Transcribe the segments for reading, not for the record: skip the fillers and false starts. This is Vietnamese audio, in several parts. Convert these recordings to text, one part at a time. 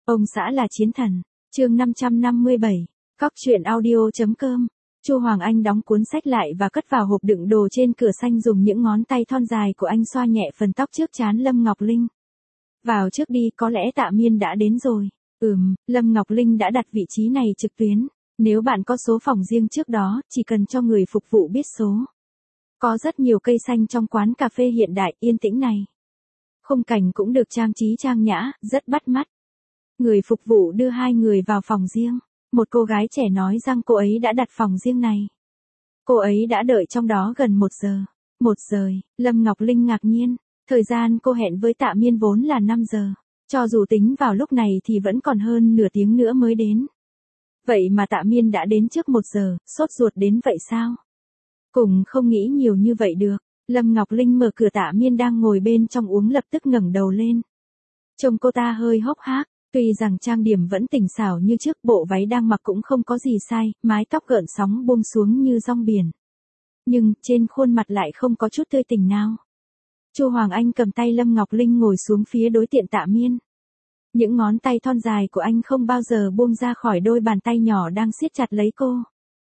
Ông xã là chiến thần. Chương 557. Cóc truyện audio.com. Chu Hoàng Anh đóng cuốn sách lại và cất vào hộp đựng đồ trên cửa xanh, dùng những ngón tay thon dài của anh xoa nhẹ phần tóc trước trán Lâm Ngọc Linh. Vào trước đi, có lẽ Tạ Miên đã đến rồi. Lâm Ngọc Linh đã đặt vị trí này trực tuyến. Nếu bạn có số phòng riêng trước đó, chỉ cần cho người phục vụ biết số. Có rất nhiều cây xanh trong quán cà phê hiện đại yên tĩnh này. Khung cảnh cũng được trang trí trang nhã, rất bắt mắt. Người phục vụ đưa hai người vào phòng riêng. Một cô gái trẻ nói rằng cô ấy đã đặt phòng riêng này. Cô ấy đã đợi trong đó gần 1 giờ. 1 giờ, Lâm Ngọc Linh ngạc nhiên. Thời gian cô hẹn với Tạ Miên vốn là 5 giờ. Cho dù tính vào lúc này thì vẫn còn hơn nửa tiếng nữa mới đến. Vậy mà Tạ Miên đã đến trước 1 giờ, sốt ruột đến vậy sao? Cùng không nghĩ nhiều như vậy được. Lâm Ngọc Linh mở cửa, Tạ Miên đang ngồi bên trong uống lập tức ngẩng đầu lên. Trông cô ta hơi hốc hác, tuy rằng trang điểm vẫn tỉnh xảo như trước, bộ váy đang mặc cũng không có gì sai, mái tóc gợn sóng buông xuống như rong biển. Nhưng trên khuôn mặt lại không có chút tươi tỉnh nào. Chu Hoàng Anh cầm tay Lâm Ngọc Linh ngồi xuống phía đối diện Tạ Miên. Những ngón tay thon dài của anh không bao giờ buông ra khỏi đôi bàn tay nhỏ đang siết chặt lấy cô.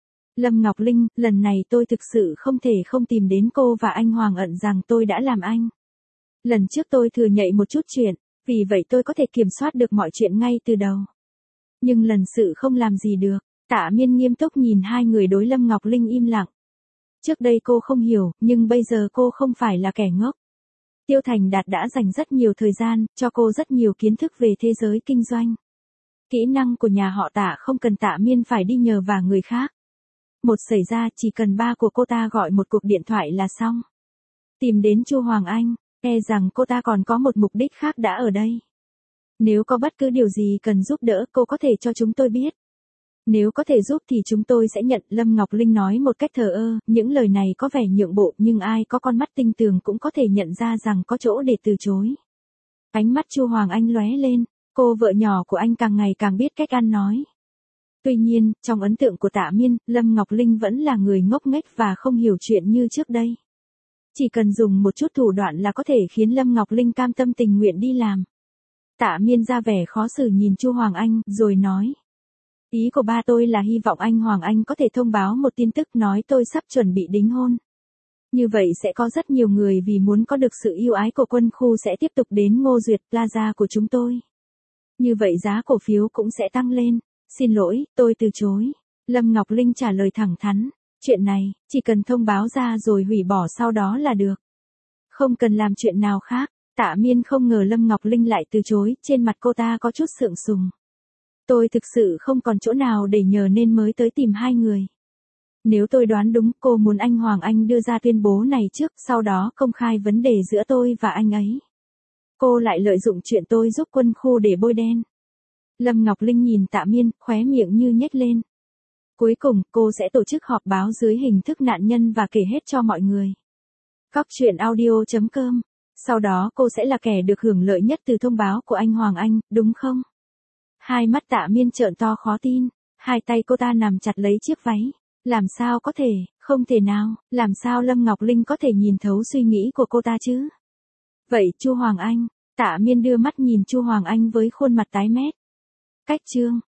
Lâm Ngọc Linh, lần này tôi thực sự không thể không tìm đến cô và anh Hoàng ẩn rằng tôi đã làm anh. Lần trước tôi thừa nhạy một chút chuyện, vì vậy tôi có thể kiểm soát được mọi chuyện ngay từ đầu. Nhưng lần sự không làm gì được. Tạ Miên nghiêm túc nhìn hai người đối Lâm Ngọc Linh im lặng. Trước đây cô không hiểu, nhưng bây giờ cô không phải là kẻ ngốc. Tiêu Thành Đạt đã dành rất nhiều thời gian, cho cô rất nhiều kiến thức về thế giới kinh doanh. Kỹ năng của nhà họ Tạ không cần Tạ Miên phải đi nhờ vả người khác. Một xảy ra chỉ cần ba của cô ta gọi một cuộc điện thoại là xong. Tìm đến Chu Hoàng Anh, e rằng cô ta còn có một mục đích khác đã ở đây. Nếu có bất cứ điều gì cần giúp đỡ, cô có thể cho chúng tôi biết. Nếu có thể giúp thì chúng tôi sẽ nhận. Lâm Ngọc Linh nói một cách thờ ơ, những lời này có vẻ nhượng bộ nhưng ai có con mắt tinh tường cũng có thể nhận ra rằng có chỗ để từ chối. Ánh mắt Chu Hoàng Anh lóe lên, cô vợ nhỏ của anh càng ngày càng biết cách ăn nói. Tuy nhiên, trong ấn tượng của Tạ Miên, Lâm Ngọc Linh vẫn là người ngốc nghếch và không hiểu chuyện như trước đây. Chỉ cần dùng một chút thủ đoạn là có thể khiến Lâm Ngọc Linh cam tâm tình nguyện đi làm. Tạ Miên ra vẻ khó xử nhìn Chu Hoàng Anh, rồi nói. Ý của ba tôi là hy vọng anh Hoàng Anh có thể thông báo một tin tức, nói tôi sắp chuẩn bị đính hôn. Như vậy sẽ có rất nhiều người vì muốn có được sự yêu ái của quân khu sẽ tiếp tục đến Ngô Duyệt Plaza của chúng tôi. Như vậy giá cổ phiếu cũng sẽ tăng lên. Xin lỗi, tôi từ chối. Lâm Ngọc Linh trả lời thẳng thắn. Chuyện này, chỉ cần thông báo ra rồi hủy bỏ sau đó là được. Không cần làm chuyện nào khác. Tạ Miên không ngờ Lâm Ngọc Linh lại từ chối, trên mặt cô ta có chút sượng sùng. Tôi thực sự không còn chỗ nào để nhờ nên mới tới tìm hai người. Nếu tôi đoán đúng, cô muốn anh Hoàng Anh đưa ra tuyên bố này trước, sau đó công khai vấn đề giữa tôi và anh ấy. Cô lại lợi dụng chuyện tôi giúp quân khu để bôi đen. Lâm Ngọc Linh nhìn Tạ Miên, khóe miệng như nhếch lên. Cuối cùng, cô sẽ tổ chức họp báo dưới hình thức nạn nhân và kể hết cho mọi người. Cóc truyện audio.com. Sau đó cô sẽ là kẻ được hưởng lợi nhất từ thông báo của anh Hoàng Anh, đúng không? Hai mắt Tạ Miên trợn to khó tin. Hai tay cô ta nằm chặt lấy chiếc váy. Làm sao có thể, không thể nào, làm sao Lâm Ngọc Linh có thể nhìn thấu suy nghĩ của cô ta chứ? Vậy Chu Hoàng Anh, Tạ Miên đưa mắt nhìn Chu Hoàng Anh với khuôn mặt tái mét. Cách chương